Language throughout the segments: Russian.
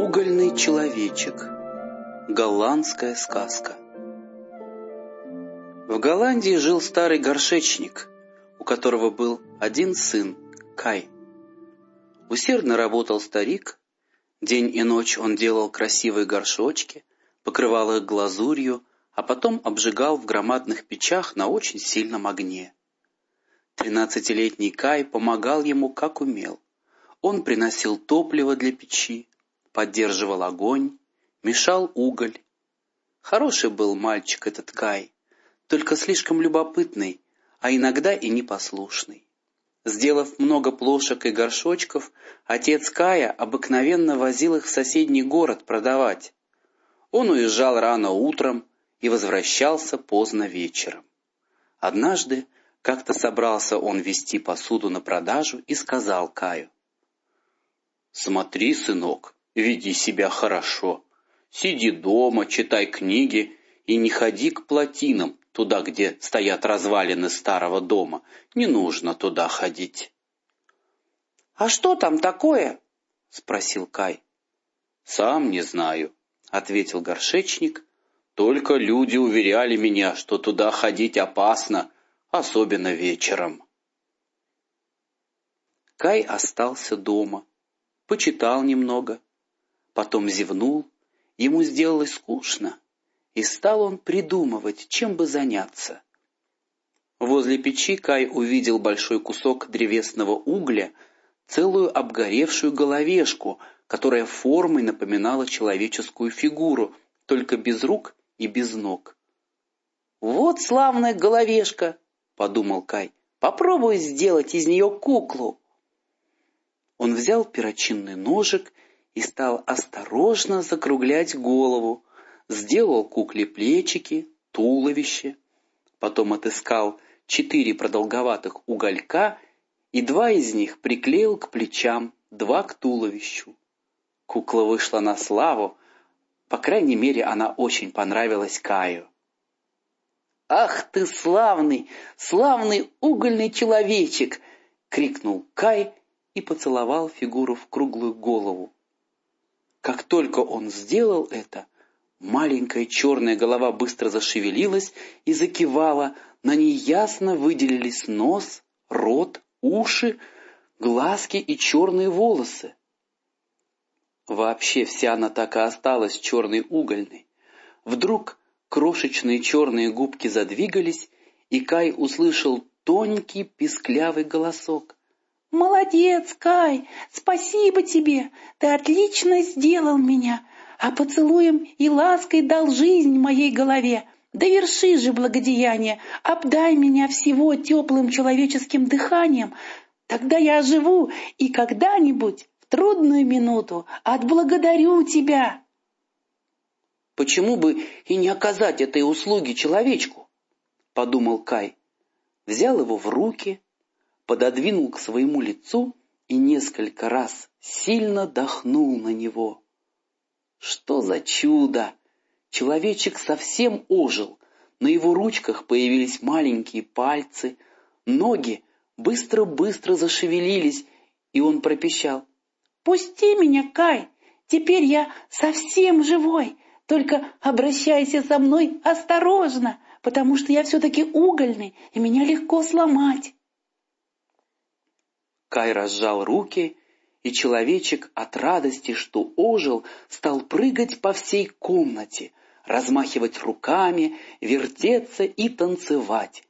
Угольный человечек. Голландская сказка. В Голландии жил старый горшечник, у которого был один сын, Кай. Усердно работал старик. День и ночь он делал красивые горшочки, покрывал их глазурью, а потом обжигал в громадных печах на очень сильном огне. 13-летний Кай помогал ему как умел. Он приносил топливо для печи, поддерживал огонь, мешал уголь. Хороший был мальчик этот Кай, только слишком любопытный, а иногда и непослушный. Сделав много плошек и горшочков, отец Кая обыкновенно возил их в соседний город продавать. Он уезжал рано утром и возвращался поздно вечером. Однажды как-то собрался он везти посуду на продажу и сказал Каю: «Смотри, сынок, веди себя хорошо. Сиди дома, читай книги и не ходи к плотинам, туда, где стоят развалины старого дома. Не нужно туда ходить». «А что там такое?» — спросил Кай. «Сам не знаю», — ответил горшечник. «Только люди уверяли меня, что туда ходить опасно, особенно вечером». Кай остался дома, почитал немного, потом зевнул, ему сделалось скучно, и стал он придумывать, чем бы заняться. Возле печи Кай увидел большой кусок древесного угля, целую обгоревшую головешку, которая формой напоминала человеческую фигуру, только без рук и без ног. «Вот славная головешка!» — подумал Кай. «Попробую сделать из нее куклу». Он взял перочинный ножик и стал осторожно закруглять голову, сделал кукле плечики, туловище, потом отыскал 4 продолговатых уголька и 2 из них приклеил к плечам, 2 к туловищу. Кукла вышла на славу, по крайней мере, она очень понравилась Каю. «Ах ты славный, славный угольный человечек!» — крикнул Кай и поцеловал фигуру в круглую голову. Как только он сделал это, маленькая черная голова быстро зашевелилась и закивала, на ней ясно выделились нос, рот, уши, глазки и черные волосы. Вообще вся она так и осталась черной угольной. Вдруг крошечные черные губки задвигались, и Кай услышал тонкий писклявый голосок. «Молодец, Кай! Спасибо тебе! Ты отлично сделал меня! А поцелуем и лаской дал жизнь моей голове! Доверши же благодеяние! Обдай меня всего теплым человеческим дыханием! Тогда я оживу и когда-нибудь в трудную минуту отблагодарю тебя!» «Почему бы и не оказать этой услуги человечку?» — подумал Кай. Взял его в руки, пододвинул к своему лицу и несколько раз сильно дохнул на него. Что за чудо! Человечек совсем ожил, на его ручках появились маленькие пальцы, ноги быстро-быстро зашевелились, и он пропищал: «Пусти меня, Кай, теперь я совсем живой, только обращайся со мной осторожно, потому что я все-таки угольный, и меня легко сломать». Кай разжал руки, и человечек от радости, что ожил, стал прыгать по всей комнате, размахивать руками, вертеться и танцевать.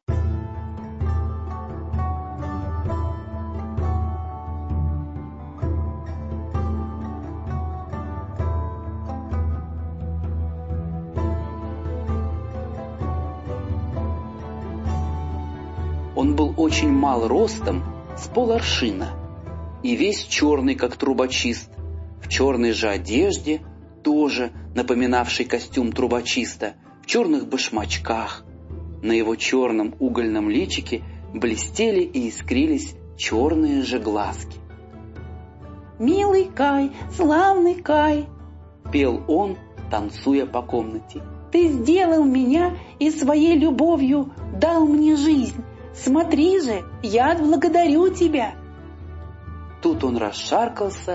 Он был очень мал ростом, с поларшина, и весь черный, как трубочист, в черной же одежде, тоже напоминавшей костюм трубочиста, в черных башмачках. На его черном угольном личике блестели и искрились черные же глазки. «Милый Кай, славный Кай!» — пел он, танцуя по комнате. «Ты сделал меня и своей любовью дал мне жизнь. Смотри же, я отблагодарю тебя!» Тут он расшаркался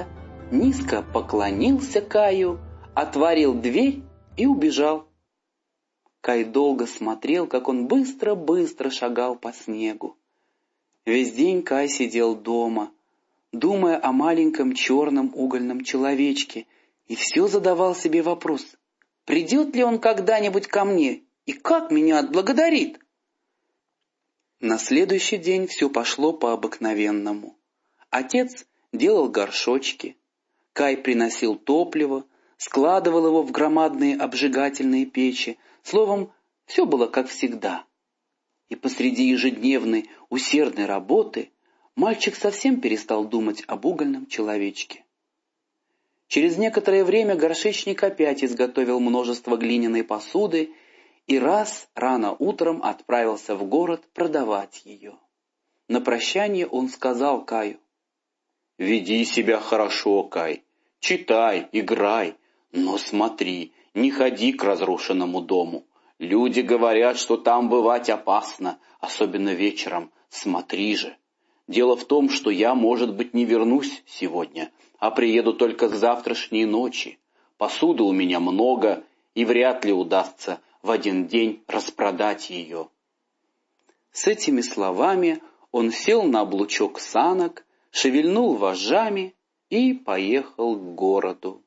низко поклонился Каю, отворил дверь и убежал. Кай долго смотрел, как он быстро-быстро шагал по снегу. Весь день Кай сидел дома, думая о маленьком черном угольном человечке, и все задавал себе вопрос: придет ли он когда-нибудь ко мне и как меня отблагодарит? На следующий день все пошло по-обыкновенному. Отец делал горшочки, Кай приносил топливо, складывал его в громадные обжигательные печи. Словом, все было как всегда. И посреди ежедневной усердной работы мальчик совсем перестал думать об угольном человечке. Через некоторое время горшечник опять изготовил множество глиняной посуды и раз рано утром отправился в город продавать ее. На прощание он сказал Каю: «Веди себя хорошо, Кай, читай, играй, но смотри, не ходи к разрушенному дому. Люди говорят, что там бывать опасно, особенно вечером. Смотри же. Дело в том, что я, может быть, не вернусь сегодня, а приеду только к завтрашней ночи. Посуды у меня много, и вряд ли удастся в один день распродать ее». С этими словами он сел на облучок санок, шевельнул вожжами и поехал к городу.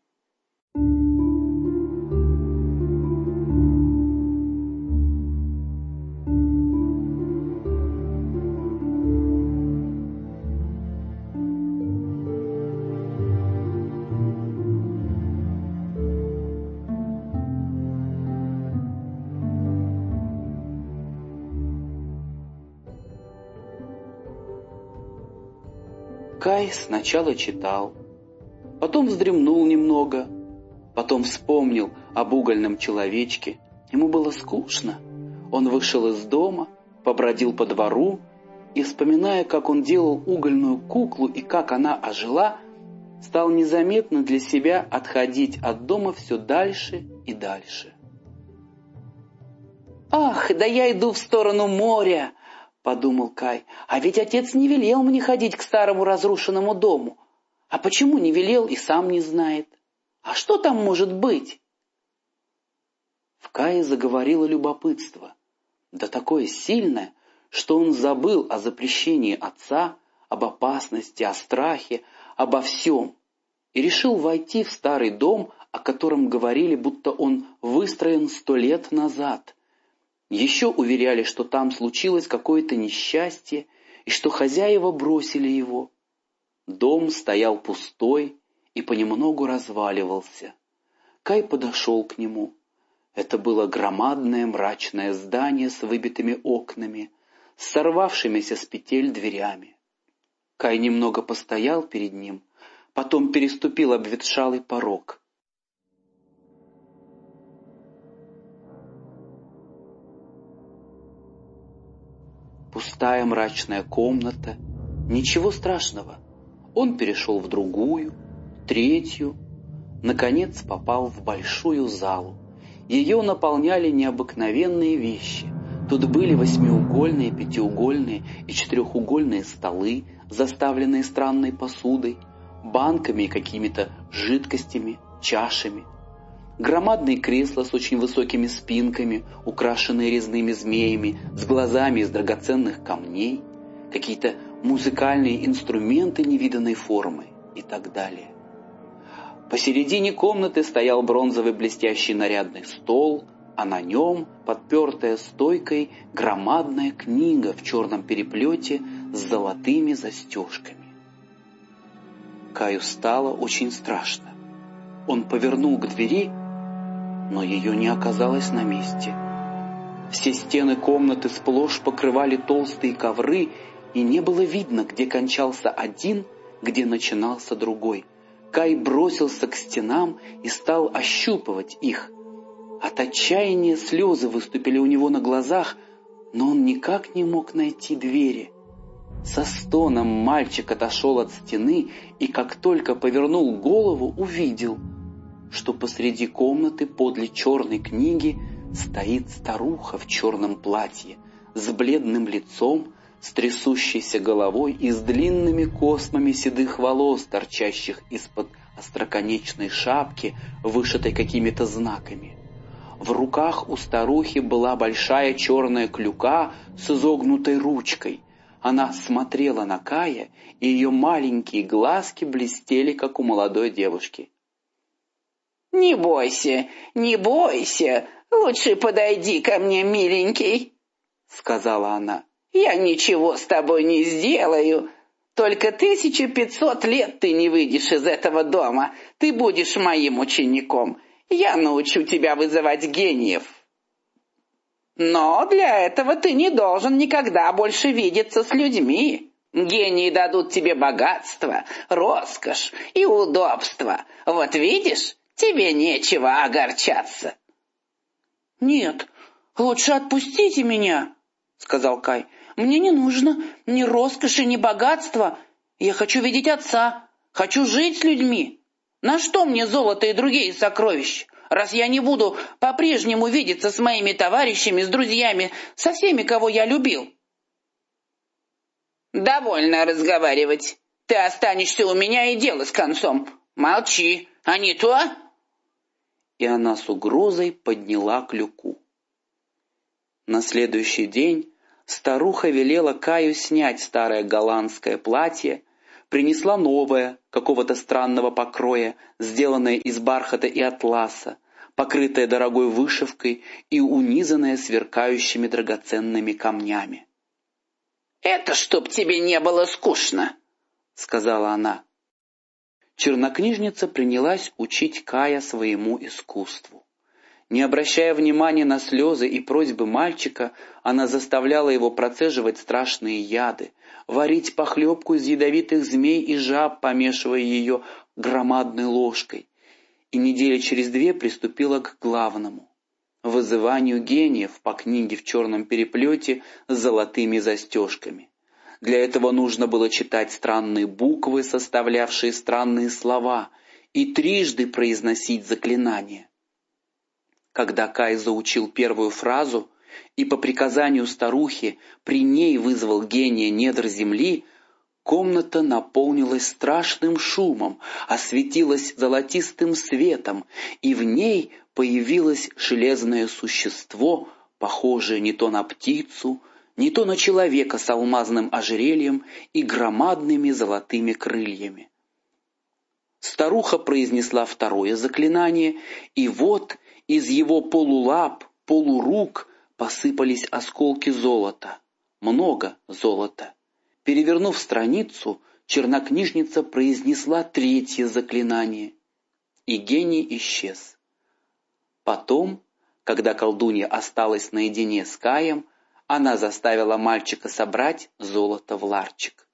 Кай сначала читал, потом вздремнул немного, потом вспомнил об угольном человечке. Ему было скучно. Он вышел из дома, побродил по двору и, вспоминая, как он делал угольную куклу и как она ожила, стал незаметно для себя отходить от дома все дальше и дальше. «Ах, да я иду в сторону моря!» — подумал Кай. «А ведь отец не велел мне ходить к старому разрушенному дому. А почему не велел, и сам не знает. А что там может быть?» В Кае заговорило любопытство, да такое сильное, что он забыл о запрещении отца, об опасности, о страхе, обо всем, и решил войти в старый дом, о котором говорили, будто он выстроен 100 лет назад. Еще уверяли, что там случилось какое-то несчастье, и что хозяева бросили его. Дом стоял пустой и понемногу разваливался. Кай подошел к нему. Это было громадное мрачное здание с выбитыми окнами, с сорвавшимися с петель дверями. Кай немного постоял перед ним, потом переступил обветшалый порог. Пустая мрачная комната, ничего страшного. Он перешел в другую, третью, наконец попал в большую залу. Ее наполняли необыкновенные вещи. Тут были 8-угольные, 5-угольные и 4-угольные столы, заставленные странной посудой, банками и какими-то жидкостями, чашами. Громадные кресла с очень высокими спинками, украшенные резными змеями, с глазами из драгоценных камней, какие-то музыкальные инструменты невиданной формы и так далее. Посередине комнаты стоял бронзовый блестящий нарядный стол, а на нем, подпертая стойкой, громадная книга в черном переплете с золотыми застежками. Каю стало очень страшно. Он повернул к двери, но ее не оказалось на месте. Все стены комнаты сплошь покрывали толстые ковры, и не было видно, где кончался один, где начинался другой. Кай бросился к стенам и стал ощупывать их. От отчаяния слезы выступили у него на глазах, но он никак не мог найти двери. Со стоном мальчик отошел от стены и, как только повернул голову, увидел, что посреди комнаты подле черной книги стоит старуха в черном платье, с бледным лицом, с трясущейся головой и с длинными космами седых волос, торчащих из-под остроконечной шапке, вышитой какими-то знаками. В руках у старухи была большая черная клюка с изогнутой ручкой. Она смотрела на Кая, и ее маленькие глазки блестели, как у молодой девушки. «Не бойся, не бойся, лучше подойди ко мне, миленький», — сказала она. «Я ничего с тобой не сделаю. Только 1500 лет ты не выйдешь из этого дома. Ты будешь моим учеником. Я научу тебя вызывать гениев. Но для этого ты не должен никогда больше видеться с людьми. Гении дадут тебе богатство, роскошь и удобство. Вот видишь, тебе нечего огорчаться». «Нет, лучше отпустите меня», — сказал Кай. «Мне не нужно ни роскоши, ни богатства. Я хочу видеть отца, хочу жить с людьми. На что мне золото и другие сокровища, раз я не буду по-прежнему видеться с моими товарищами, с друзьями, со всеми, кого я любил?» «Довольно разговаривать. Ты останешься у меня, и дело с концом. Молчи, а не то...» И она с угрозой подняла клюку. На следующий день старуха велела Каю снять старое голландское платье, принесла новое, какого-то странного покроя, сделанное из бархата и атласа, покрытое дорогой вышивкой и унизанное сверкающими драгоценными камнями. «Это чтоб тебе не было скучно», — сказала она. Чернокнижница принялась учить Кая своему искусству. Не обращая внимания на слезы и просьбы мальчика, она заставляла его процеживать страшные яды, варить похлебку из ядовитых змей и жаб, помешивая ее громадной ложкой, и недели через 2 приступила к главному — вызыванию гениев по книге в черном переплете с золотыми застежками. Для этого нужно было читать странные буквы, составлявшие странные слова, и трижды произносить заклинания. Когда Кай заучил первую фразу и по приказанию старухи при ней вызвал гения недр земли, комната наполнилась страшным шумом, осветилась золотистым светом, и в ней появилось железное существо, похожее не то на птицу, не то на человека с алмазным ожерельем и громадными золотыми крыльями. Старуха произнесла второе заклинание, и вот из его полулап, полурук посыпались осколки золота, много золота. Перевернув страницу, чернокнижница произнесла третье заклинание, и гений исчез. Потом, когда колдунья осталась наедине с Каем, она заставила мальчика собрать золото в ларчик.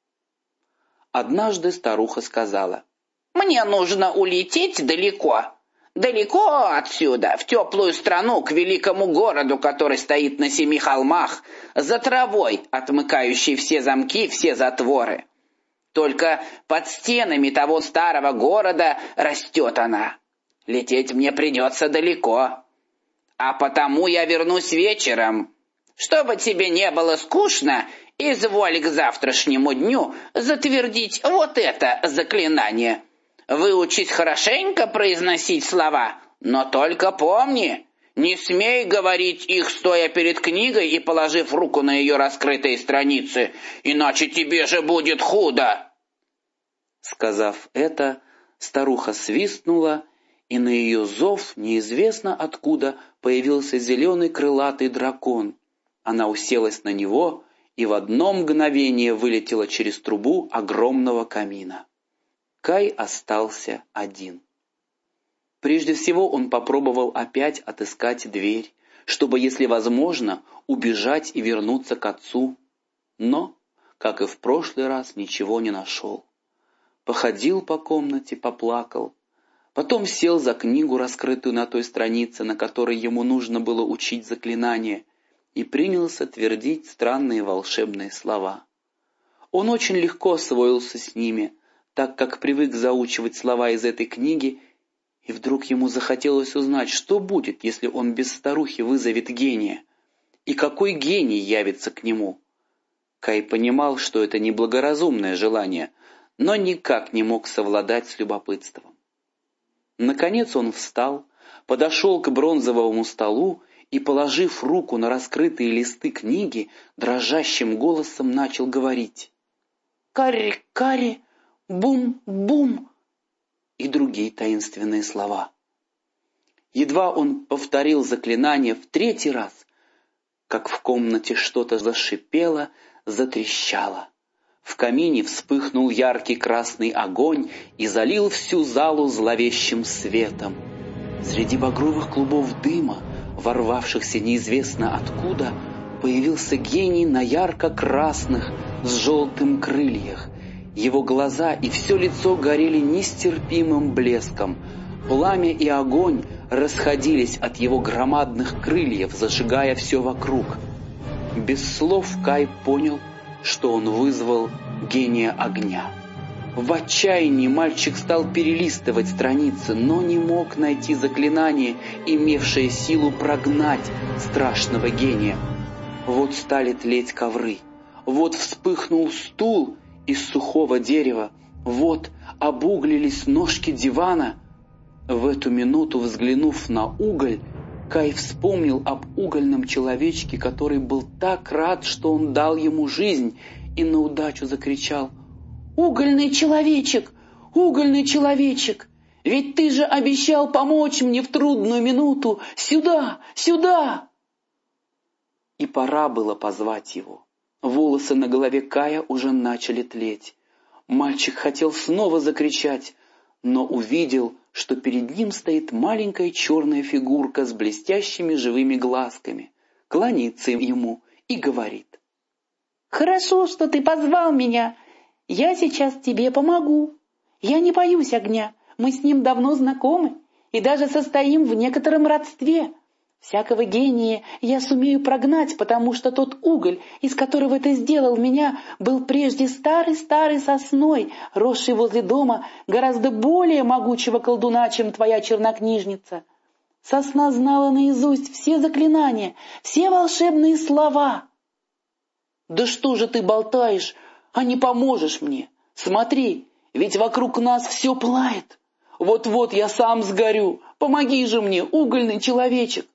Однажды старуха сказала: «Мне нужно улететь далеко. Далеко отсюда, в теплую страну, к великому городу, который стоит на 7 холмах, за травой, отмыкающей все замки, все затворы. Только под стенами того старого города растет она. Лететь мне придется далеко. А потому я вернусь вечером. Чтобы тебе не было скучно, изволь к завтрашнему дню затвердить вот это заклинание. Выучись хорошенько произносить слова, но только помни, не смей говорить их, стоя перед книгой и положив руку на ее раскрытые страницы, иначе тебе же будет худо». Сказав это, старуха свистнула, и на ее зов неизвестно откуда появился зеленый крылатый дракон. Она уселась на него и в одно мгновение вылетела через трубу огромного камина. Кай остался один. Прежде всего он попробовал опять отыскать дверь, чтобы, если возможно, убежать и вернуться к отцу. Но, как и в прошлый раз, ничего не нашел. Походил по комнате, поплакал. Потом сел за книгу, раскрытую на той странице, на которой ему нужно было учить заклинание, и принялся твердить странные волшебные слова. Он очень легко освоился с ними, так как привык заучивать слова из этой книги, и вдруг ему захотелось узнать, что будет, если он без старухи вызовет гения, и какой гений явится к нему. Кай понимал, что это неблагоразумное желание, но никак не мог совладать с любопытством. Наконец он встал, подошел к бронзовому столу и, положив руку на раскрытые листы книги, дрожащим голосом начал говорить: «Карри-карри, бум-бум» и другие таинственные слова. Едва он повторил заклинание в 3-й раз, как в комнате что-то зашипело, затрещало. В камине вспыхнул яркий красный огонь и залил всю залу зловещим светом. Среди багровых клубов дыма, ворвавшихся неизвестно откуда, появился гений на ярко-красных с желтым крыльях. Его глаза и все лицо горели нестерпимым блеском. Пламя и огонь расходились от его громадных крыльев, зажигая все вокруг. Без слов Кай понял, что он вызвал гения огня. В отчаянии мальчик стал перелистывать страницы, но не мог найти заклинание, имевшее силу прогнать страшного гения. Вот стали тлеть ковры, вот вспыхнул стул из сухого дерева, вот обуглились ножки дивана. В эту минуту, взглянув на уголь, Кай вспомнил об угольном человечке, который был так рад, что он дал ему жизнь, и на удачу закричал: «Угольный человечек! Угольный человечек! Ведь ты же обещал помочь мне в трудную минуту! Сюда! Сюда!» И пора было позвать его. Волосы на голове Кая уже начали тлеть. Мальчик хотел снова закричать, но увидел, что перед ним стоит маленькая черная фигурка с блестящими живыми глазками, кланяется ему и говорит: «Хорошо, что ты позвал меня. Я сейчас тебе помогу. Я не боюсь огня, мы с ним давно знакомы и даже состоим в некотором родстве. Всякого гения я сумею прогнать, потому что тот уголь, из которого ты сделал меня, был прежде старой-старой сосной, росшей возле дома гораздо более могучего колдуна, чем твоя чернокнижница. Сосна знала наизусть все заклинания, все волшебные слова». «Да что же ты болтаешь, а не поможешь мне? Смотри, ведь вокруг нас все пылает. Вот-вот я сам сгорю. Помоги же мне, угольный человечек!»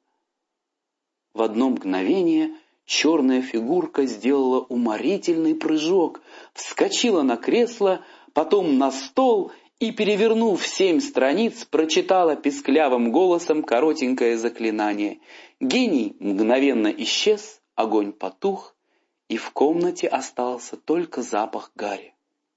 В одно мгновение черная фигурка сделала уморительный прыжок, вскочила на кресло, потом на стол и, перевернув 7 страниц, прочитала писклявым голосом коротенькое заклинание. Гений мгновенно исчез, огонь потух, и в комнате остался только запах гари.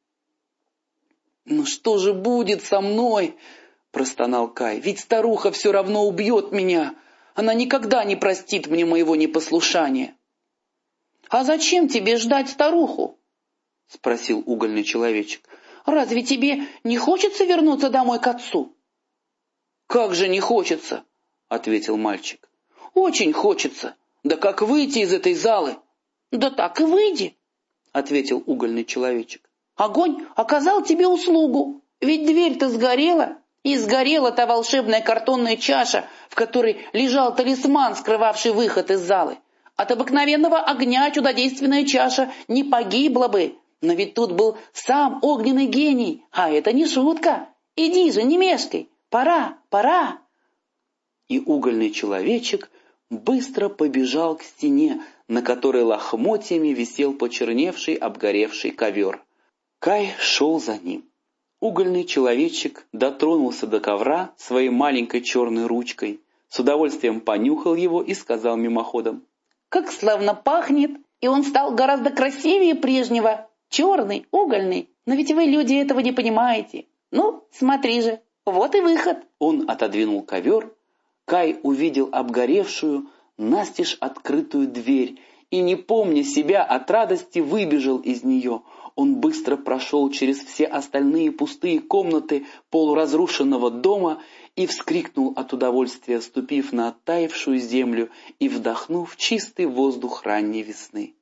«Ну что же будет со мной?» — простонал Кай. «Ведь старуха все равно убьет меня. Она никогда не простит мне моего непослушания». «А зачем тебе ждать старуху?» — спросил угольный человечек. «Разве тебе не хочется вернуться домой к отцу?» «Как же не хочется?» — ответил мальчик. «Очень хочется. Да как выйти из этой залы?» «Да так и выйди», — ответил угольный человечек. «Огонь оказал тебе услугу, ведь дверь-то сгорела, и сгорела та волшебная картонная чаша, в которой лежал талисман, скрывавший выход из залы. От обыкновенного огня чудодейственная чаша не погибла бы, но ведь тут был сам огненный гений, а это не шутка. Иди же, не мешкай, пора, пора». И угольный человечек быстро побежал к стене, на которой лохмотьями висел почерневший, обгоревший ковер. Кай шел за ним. Угольный человечек дотронулся до ковра своей маленькой черной ручкой, с удовольствием понюхал его и сказал мимоходом: «Как славно пахнет! И он стал гораздо красивее прежнего, черный, угольный. Но ведь вы, люди, этого не понимаете. Ну, смотри же, вот и выход». Он отодвинул ковер. Кай увидел обгоревшую, настежь открытую дверь и, не помня себя от радости, выбежал из нее. Он быстро прошел через все остальные пустые комнаты полуразрушенного дома и вскрикнул от удовольствия, ступив на оттаившую землю и вдохнув чистый воздух ранней весны.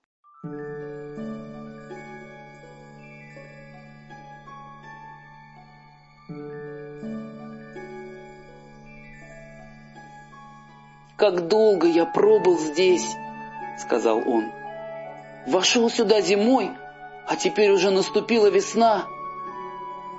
«Как долго я пробыл здесь!» — сказал он. «Вошел сюда зимой, а теперь уже наступила весна.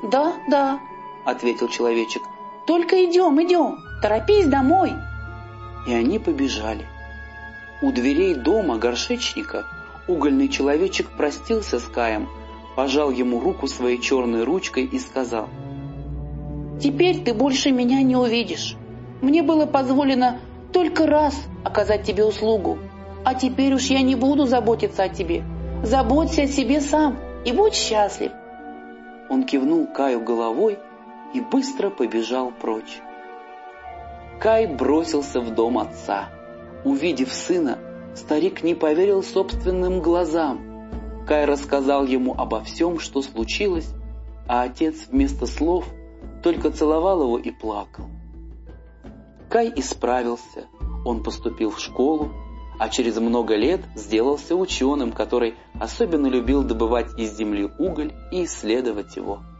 «Да, да», — ответил человечек. «Только идем, торопись домой». И они побежали. У дверей дома горшечника угольный человечек простился с Каем, пожал ему руку своей черной ручкой и сказал: «Теперь ты больше меня не увидишь. Мне было позволено только раз оказать тебе услугу, а теперь уж я не буду заботиться о тебе. Заботься о себе сам и будь счастлив». Он кивнул Каю головой и быстро побежал прочь. Кай бросился в дом отца. Увидев сына, старик не поверил собственным глазам. Кай рассказал ему обо всем, что случилось, а отец вместо слов только целовал его и плакал. Кай исправился, он поступил в школу, а через много лет сделался ученым, который особенно любил добывать из земли уголь и исследовать его.